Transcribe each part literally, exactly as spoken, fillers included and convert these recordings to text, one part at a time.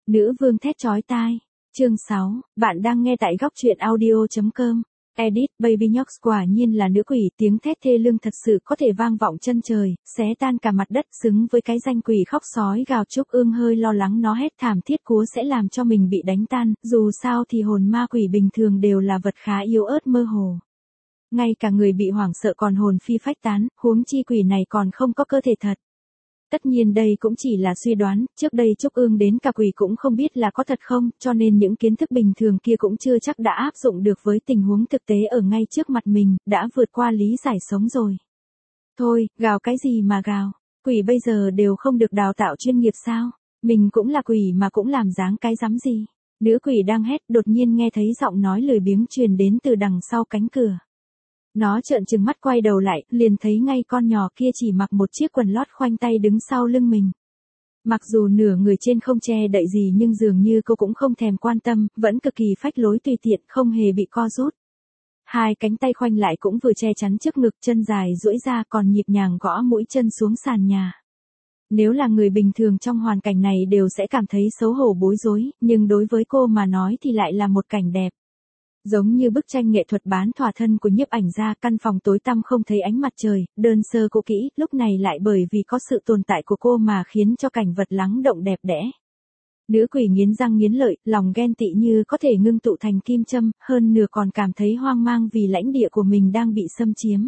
Nữ vương thét chói tai. Chương sáu, bạn đang nghe tại góc truyện audio chấm com. Edit, Baby Knox quả nhiên là nữ quỷ, tiếng thét thê lương thật sự có thể vang vọng chân trời, xé tan cả mặt đất, xứng với cái danh quỷ khóc sói gào. Trúc Ương hơi lo lắng nó hét thảm thiết cúa sẽ làm cho mình bị đánh tan, dù sao thì hồn ma quỷ bình thường đều là vật khá yếu ớt mơ hồ. Ngay cả người bị hoảng sợ còn hồn phi phách tán, huống chi quỷ này còn không có cơ thể thật. Tất nhiên đây cũng chỉ là suy đoán, trước đây Trúc Ương đến cả quỷ cũng không biết là có thật không, cho nên những kiến thức bình thường kia cũng chưa chắc đã áp dụng được với tình huống thực tế ở ngay trước mặt mình, đã vượt qua lý giải sống rồi. Thôi, gào cái gì mà gào, quỷ bây giờ đều không được đào tạo chuyên nghiệp sao, mình cũng là quỷ mà cũng làm dáng cái rắm gì. Nữ quỷ đang hét, đột nhiên nghe thấy giọng nói lười biếng truyền đến từ đằng sau cánh cửa. Nó trợn trừng mắt quay đầu lại, liền thấy ngay con nhỏ kia chỉ mặc một chiếc quần lót khoanh tay đứng sau lưng mình. Mặc dù nửa người trên không che đậy gì nhưng dường như cô cũng không thèm quan tâm, vẫn cực kỳ phách lối tùy tiện, không hề bị co rút. Hai cánh tay khoanh lại cũng vừa che chắn trước ngực, chân dài duỗi ra còn nhịp nhàng gõ mũi chân xuống sàn nhà. Nếu là người bình thường trong hoàn cảnh này đều sẽ cảm thấy xấu hổ bối rối, nhưng đối với cô mà nói thì lại là một cảnh đẹp. Giống như bức tranh nghệ thuật bán thỏa thân của nhiếp ảnh gia, căn phòng tối tăm không thấy ánh mặt trời, đơn sơ cũ kỹ, lúc này lại bởi vì có sự tồn tại của cô mà khiến cho cảnh vật lắng động đẹp đẽ. Nữ quỷ nghiến răng nghiến lợi, lòng ghen tị như có thể ngưng tụ thành kim châm, hơn nửa còn cảm thấy hoang mang vì lãnh địa của mình đang bị xâm chiếm.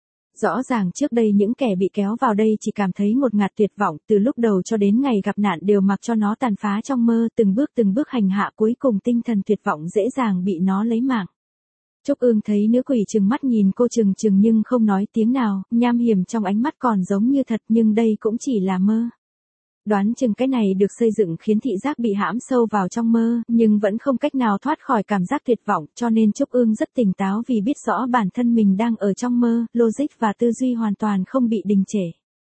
Rõ ràng trước đây những kẻ bị kéo vào đây chỉ cảm thấy ngột ngạt tuyệt vọng, từ lúc đầu cho đến ngày gặp nạn đều mặc cho nó tàn phá trong mơ, từng bước từng bước hành hạ, cuối cùng tinh thần tuyệt vọng dễ dàng bị nó lấy mạng. Trúc Ương thấy nữ quỷ trừng mắt nhìn cô trừng trừng nhưng không nói tiếng nào, nham hiểm trong ánh mắt còn giống như thật, nhưng đây cũng chỉ là mơ. Đoán chừng cái này được xây dựng khiến thị giác bị hãm sâu vào trong mơ, nhưng vẫn không cách nào thoát khỏi cảm giác tuyệt vọng, cho nên Trúc Ương rất tỉnh táo vì biết rõ bản thân mình đang ở trong mơ, logic và tư duy hoàn toàn không bị đình trệ.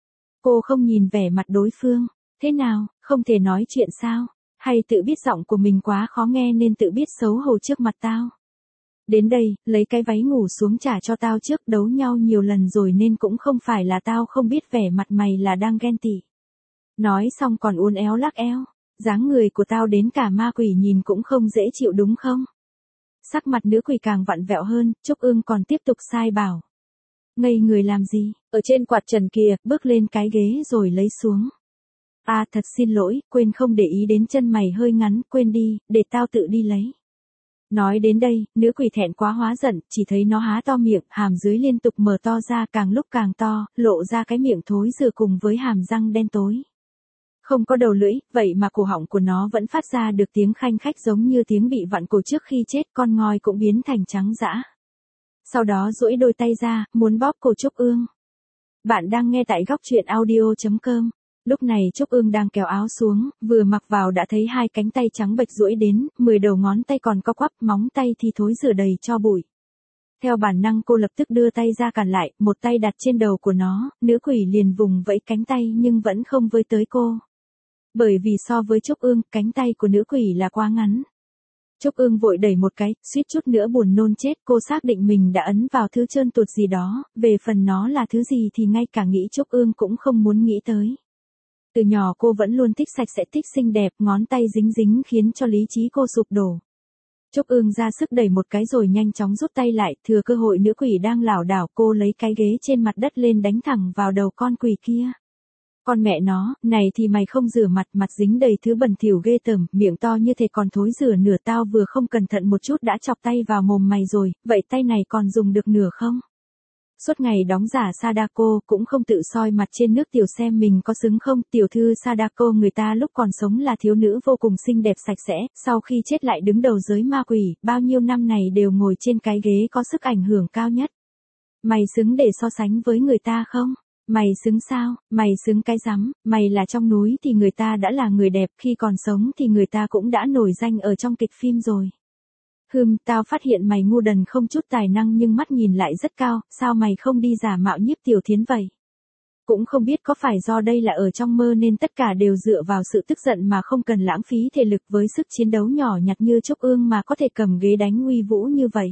Cô không nhìn vẻ mặt đối phương, thế nào, không thể nói chuyện sao, hay tự biết giọng của mình quá khó nghe nên tự biết xấu hổ trước mặt tao. Đến đây, lấy cái váy ngủ xuống trả cho tao trước, đấu nhau nhiều lần rồi nên cũng không phải là tao không biết vẻ mặt mày là đang ghen tị. Nói xong còn uốn éo lắc eo, dáng người của tao đến cả ma quỷ nhìn cũng không dễ chịu đúng không? Sắc mặt nữ quỷ càng vặn vẹo hơn, Trúc Ương còn tiếp tục sai bảo. Ngây người làm gì, ở trên quạt trần kìa, bước lên cái ghế rồi lấy xuống. À thật xin lỗi, quên không để ý đến chân mày hơi ngắn, quên đi, để tao tự đi lấy. Nói đến đây, nữ quỷ thẹn quá hóa giận, chỉ thấy nó há to miệng, hàm dưới liên tục mở to ra càng lúc càng to, lộ ra cái miệng thối rữa cùng với hàm răng đen tối. Không có đầu lưỡi, vậy mà cổ họng của nó vẫn phát ra được tiếng khanh khách giống như tiếng bị vặn cổ trước khi chết, con ngòi cũng biến thành trắng dã. Sau đó duỗi đôi tay ra, muốn bóp cổ Trúc Ương. Bạn đang nghe tại góc truyện audio chấm com. Lúc này Trúc Ương đang kéo áo xuống, vừa mặc vào đã thấy hai cánh tay trắng bệch duỗi đến, mười đầu ngón tay còn co quắp, móng tay thì thối rữa đầy cho bụi. Theo bản năng cô lập tức đưa tay ra cản lại, một tay đặt trên đầu của nó, nữ quỷ liền vùng vẫy cánh tay nhưng vẫn không với tới cô. Bởi vì so với Trúc Ương, cánh tay của nữ quỷ là quá ngắn. Trúc Ương vội đẩy một cái, suýt chút nữa buồn nôn chết, cô xác định mình đã ấn vào thứ trơn tuột gì đó, về phần nó là thứ gì thì ngay cả nghĩ Trúc Ương cũng không muốn nghĩ tới. Từ nhỏ cô vẫn luôn thích sạch sẽ, thích xinh đẹp, ngón tay dính dính khiến cho lý trí cô sụp đổ. Trúc Ương ra sức đẩy một cái rồi nhanh chóng rút tay lại, thừa cơ hội nữ quỷ đang lảo đảo, cô lấy cái ghế trên mặt đất lên đánh thẳng vào đầu con quỷ kia. Con mẹ nó, này thì mày không rửa mặt, mặt dính đầy thứ bẩn thỉu ghê tởm, miệng to như thế còn thối rửa nửa, tao vừa không cẩn thận một chút đã chọc tay vào mồm mày rồi, vậy tay này còn dùng được nửa không? Suốt ngày đóng giả Sadako cũng không tự soi mặt trên nước tiểu xem mình có xứng không, tiểu thư Sadako người ta lúc còn sống là thiếu nữ vô cùng xinh đẹp sạch sẽ, sau khi chết lại đứng đầu giới ma quỷ, bao nhiêu năm này đều ngồi trên cái ghế có sức ảnh hưởng cao nhất. Mày xứng để so sánh với người ta không? Mày xứng sao, mày xứng cái rắm, mày là trong núi thì người ta đã là người đẹp, khi còn sống thì người ta cũng đã nổi danh ở trong kịch phim rồi. Hừm, tao phát hiện mày ngu đần không chút tài năng nhưng mắt nhìn lại rất cao, sao mày không đi giả mạo Nhiếp Tiểu Thiến vậy? Cũng không biết có phải do đây là ở trong mơ nên tất cả đều dựa vào sự tức giận mà không cần lãng phí thể lực với sức chiến đấu nhỏ nhặt như Trúc Ương mà có thể cầm ghế đánh uy vũ như vậy.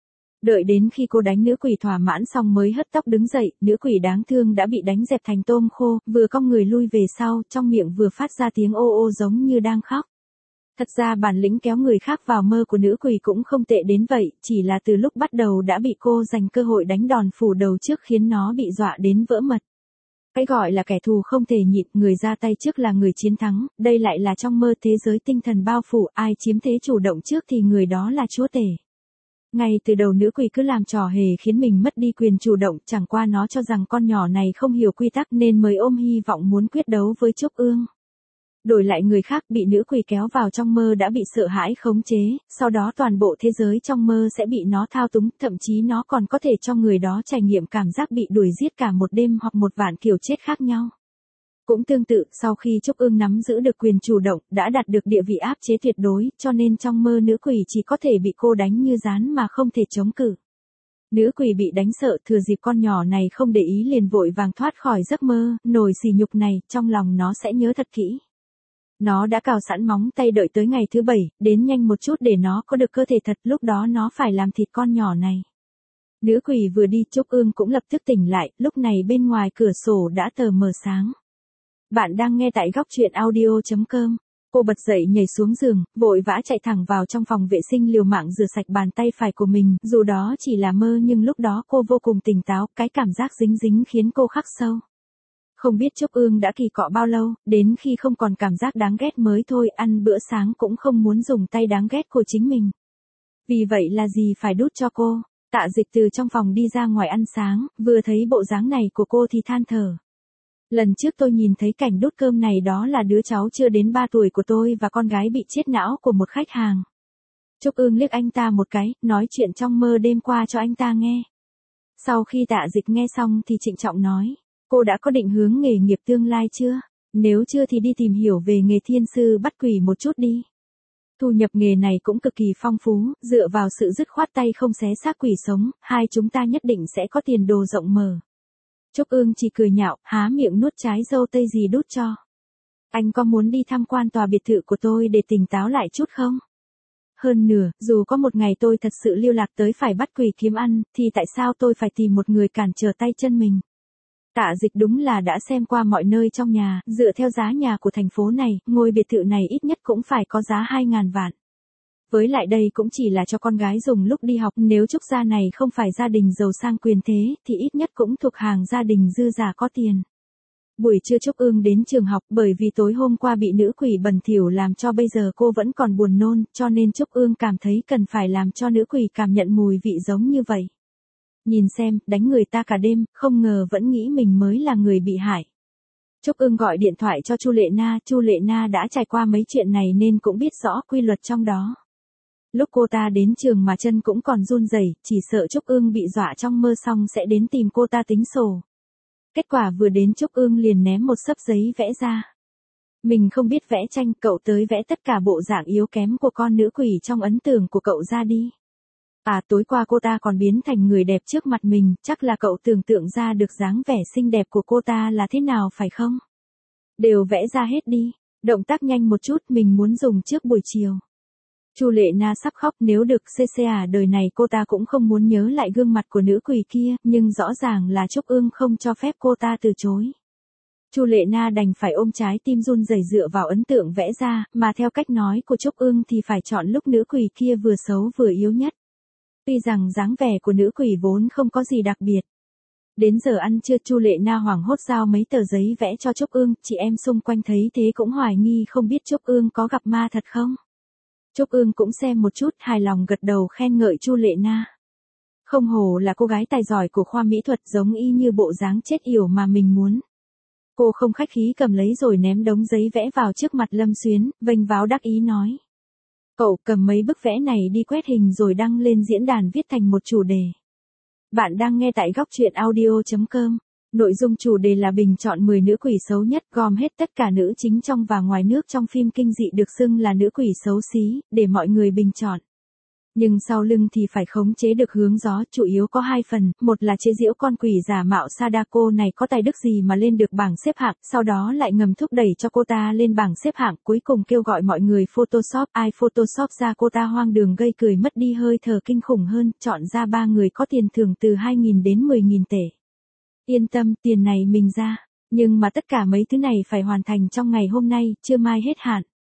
Đợi đến khi cô đánh nữ quỷ thỏa mãn xong mới hất tóc đứng dậy, nữ quỷ đáng thương đã bị đánh dẹp thành tôm khô, vừa cong người lui về sau, trong miệng vừa phát ra tiếng ô ô giống như đang khóc. Thật ra bản lĩnh kéo người khác vào mơ của nữ quỷ cũng không tệ đến vậy, chỉ là từ lúc bắt đầu đã bị cô dành cơ hội đánh đòn phủ đầu trước khiến nó bị dọa đến vỡ mật. Cái gọi là kẻ thù không thể nhịn, người ra tay trước là người chiến thắng, đây lại là trong mơ thế giới tinh thần bao phủ, ai chiếm thế chủ động trước thì người đó là chúa tể. Ngay từ đầu nữ quỷ cứ làm trò hề khiến mình mất đi quyền chủ động, chẳng qua nó cho rằng con nhỏ này không hiểu quy tắc nên mới ôm hy vọng muốn quyết đấu với Trúc Ương. Đổi lại người khác bị nữ quỷ kéo vào trong mơ đã bị sợ hãi khống chế, sau đó toàn bộ thế giới trong mơ sẽ bị nó thao túng, thậm chí nó còn có thể cho người đó trải nghiệm cảm giác bị đuổi giết cả một đêm hoặc một vạn kiểu chết khác nhau. Cũng tương tự, sau khi Trúc Ương nắm giữ được quyền chủ động, đã đạt được địa vị áp chế tuyệt đối, cho nên trong mơ nữ quỷ chỉ có thể bị cô đánh như rán mà không thể chống cự. Nữ quỷ bị đánh sợ, thừa dịp con nhỏ này không để ý liền vội vàng thoát khỏi giấc mơ, nồi sỉ nhục này, trong lòng nó sẽ nhớ thật kỹ. Nó đã cào sẵn móng tay đợi tới ngày thứ bảy, đến nhanh một chút để nó có được cơ thể thật, lúc đó nó phải làm thịt con nhỏ này. Nữ quỷ vừa đi, Trúc Ương cũng lập tức tỉnh lại, lúc này bên ngoài cửa sổ đã tờ mờ sáng. Bạn đang nghe tại góc truyện audio chấm com. Cô bật dậy nhảy xuống giường, vội vã chạy thẳng vào trong phòng vệ sinh liều mạng rửa sạch bàn tay phải của mình, dù đó chỉ là mơ nhưng lúc đó cô vô cùng tỉnh táo, cái cảm giác dính dính khiến cô khắc sâu. Không biết Trúc Ương đã kỳ cọ bao lâu, đến khi không còn cảm giác đáng ghét mới thôi, ăn bữa sáng cũng không muốn dùng tay đáng ghét của chính mình. Vì vậy là gì phải đút cho cô. Tạ Dịch từ trong phòng đi ra ngoài ăn sáng, vừa thấy bộ dáng này của cô thì than thở. Lần trước tôi nhìn thấy cảnh đút cơm này đó là đứa cháu chưa đến ba tuổi của tôi và con gái bị chết não của một khách hàng. Trúc Ương liếc anh ta một cái, nói chuyện trong mơ đêm qua cho anh ta nghe. Sau khi Tạ Dịch nghe xong thì trịnh trọng nói. Cô đã có định hướng nghề nghiệp tương lai chưa? Nếu chưa thì đi tìm hiểu về nghề thiên sư bắt quỷ một chút đi. Thu nhập nghề này cũng cực kỳ phong phú, dựa vào sự dứt khoát tay không xé xác quỷ sống, hai chúng ta nhất định sẽ có tiền đồ rộng mở. Trúc Ương chỉ cười nhạo, há miệng nuốt trái dâu tây gì đút cho. Anh có muốn đi tham quan tòa biệt thự của tôi để tỉnh táo lại chút không? Hơn nữa, dù có một ngày tôi thật sự lưu lạc tới phải bắt quỷ kiếm ăn, thì tại sao tôi phải tìm một người cản trở tay chân mình? Tạ Dịch đúng là đã xem qua mọi nơi trong nhà, dựa theo giá nhà của thành phố này, ngôi biệt thự này ít nhất cũng phải có giá hai ngàn vạn. Với lại đây cũng chỉ là cho con gái dùng lúc đi học, nếu Trúc gia này không phải gia đình giàu sang quyền thế, thì ít nhất cũng thuộc hàng gia đình dư giả có tiền. Buổi trưa Trúc Ương đến trường học, bởi vì tối hôm qua bị nữ quỷ bẩn thỉu làm cho bây giờ cô vẫn còn buồn nôn, cho nên Trúc Ương cảm thấy cần phải làm cho nữ quỷ cảm nhận mùi vị giống như vậy. Nhìn xem, đánh người ta cả đêm, không ngờ vẫn nghĩ mình mới là người bị hại. Trúc Ương gọi điện thoại cho Chu Lệ Na, Chu Lệ Na đã trải qua mấy chuyện này nên cũng biết rõ quy luật trong đó. Lúc cô ta đến trường mà chân cũng còn run rẩy, chỉ sợ Trúc Ương bị dọa trong mơ xong sẽ đến tìm cô ta tính sổ. Kết quả vừa đến Trúc Ương liền ném một xấp giấy vẽ ra. Mình không biết vẽ tranh, cậu tới vẽ tất cả bộ dạng yếu kém của con nữ quỷ trong ấn tượng của cậu ra đi. À, tối qua cô ta còn biến thành người đẹp trước mặt mình, chắc là cậu tưởng tượng ra được dáng vẻ xinh đẹp của cô ta là thế nào phải không? Đều vẽ ra hết đi, động tác nhanh một chút, mình muốn dùng trước buổi chiều. Chu Lệ Na sắp khóc, nếu được xê xê à, đời này cô ta cũng không muốn nhớ lại gương mặt của nữ quỷ kia, nhưng rõ ràng là Trúc Ương không cho phép cô ta từ chối. Chu Lệ Na đành phải ôm trái tim run rẩy dựa vào ấn tượng vẽ ra, mà theo cách nói của Trúc Ương thì phải chọn lúc nữ quỷ kia vừa xấu vừa yếu nhất. Tuy rằng dáng vẻ của nữ quỷ vốn không có gì đặc biệt. Đến giờ ăn trưa Chu Lệ Na hoảng hốt giao mấy tờ giấy vẽ cho Trúc Ương, chị em xung quanh thấy thế cũng hoài nghi không biết Trúc Ương có gặp ma thật không. Trúc Ương cũng xem một chút, hài lòng gật đầu khen ngợi Chu Lệ Na. Không hổ là cô gái tài giỏi của khoa mỹ thuật, giống y như bộ dáng chết yểu mà mình muốn. Cô không khách khí cầm lấy rồi ném đống giấy vẽ vào trước mặt Lâm Xuyến, vênh váo đắc ý nói. Cậu cầm mấy bức vẽ này đi quét hình rồi đăng lên diễn đàn viết thành một chủ đề. Bạn đang nghe tại góc truyện audio chấm com. Nội dung chủ đề là bình chọn mười nữ quỷ xấu nhất, gom hết tất cả nữ chính trong và ngoài nước trong phim kinh dị được xưng là nữ quỷ xấu xí, để mọi người bình chọn. Nhưng sau lưng thì phải khống chế được hướng gió, chủ yếu có hai phần, một là chế giễu con quỷ giả mạo Sadako này có tài đức gì mà lên được bảng xếp hạng, sau đó lại ngầm thúc đẩy cho cô ta lên bảng xếp hạng, cuối cùng kêu gọi mọi người Photoshop, ai Photoshop ra cô ta hoang đường gây cười mất đi hơi thở kinh khủng hơn, chọn ra ba người có tiền thưởng từ hai nghìn đến mười nghìn tệ. Yên tâm, tiền này mình ra, nhưng mà tất cả mấy thứ này phải hoàn thành trong ngày hôm nay, chưa mai hết hạn.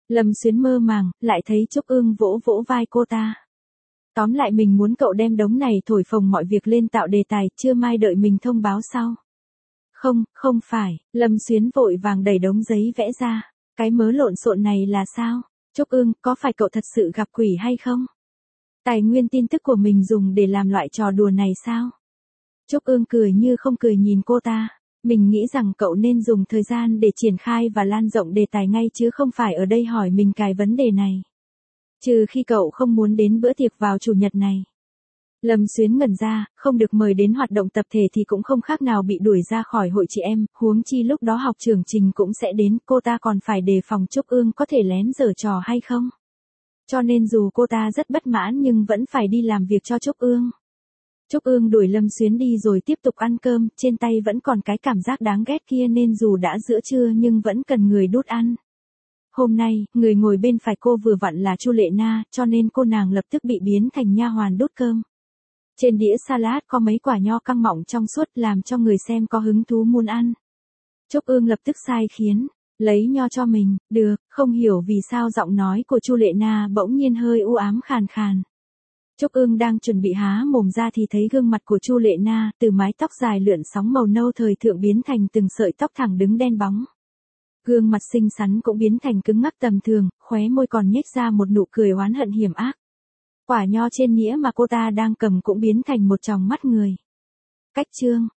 Lâm Xuyến mơ màng, lại thấy Trúc Ương vỗ vỗ vai cô ta. Tóm lại mình muốn cậu đem đống này thổi phồng mọi việc lên tạo đề tài, chưa mai đợi mình thông báo sau. Không, không phải, Lâm Xuyến vội vàng đẩy đống giấy vẽ ra. Cái mớ lộn xộn này là sao? Trúc Ương, có phải cậu thật sự gặp quỷ hay không? Tài nguyên tin tức của mình dùng để làm loại trò đùa này sao? Trúc Ương cười như không cười nhìn cô ta. Mình nghĩ rằng cậu nên dùng thời gian để triển khai và lan rộng đề tài ngay chứ không phải ở đây hỏi mình cái vấn đề này. Trừ khi cậu không muốn đến bữa tiệc vào chủ nhật này. Lâm Xuyến ngẩn ra, không được mời đến hoạt động tập thể thì cũng không khác nào bị đuổi ra khỏi hội chị em, huống chi lúc đó học trưởng Trình cũng sẽ đến, cô ta còn phải đề phòng Trúc Ương có thể lén giở trò hay không. Cho nên dù cô ta rất bất mãn nhưng vẫn phải đi làm việc cho Trúc Ương. Trúc Ương đuổi Lâm Xuyến đi rồi tiếp tục ăn cơm, trên tay vẫn còn cái cảm giác đáng ghét kia nên dù đã giữa trưa nhưng vẫn cần người đút ăn. Hôm nay, người ngồi bên phải cô vừa vặn là Chu Lệ Na, cho nên cô nàng lập tức bị biến thành nha hoàn đút cơm. Trên đĩa salad có mấy quả nho căng mọng trong suốt làm cho người xem có hứng thú muốn ăn. Trúc Ương lập tức sai khiến, lấy nho cho mình, được, không hiểu vì sao giọng nói của Chu Lệ Na bỗng nhiên hơi u ám khàn khàn. Trúc Ương đang chuẩn bị há mồm ra thì thấy gương mặt của Chu Lệ Na từ mái tóc dài lượn sóng màu nâu thời thượng biến thành từng sợi tóc thẳng đứng đen bóng. Gương mặt xinh xắn cũng biến thành cứng ngắc tầm thường, khóe môi còn nhếch ra một nụ cười oán hận hiểm ác. Quả nho trên nĩa mà cô ta đang cầm cũng biến thành một tròng mắt người. Cách chương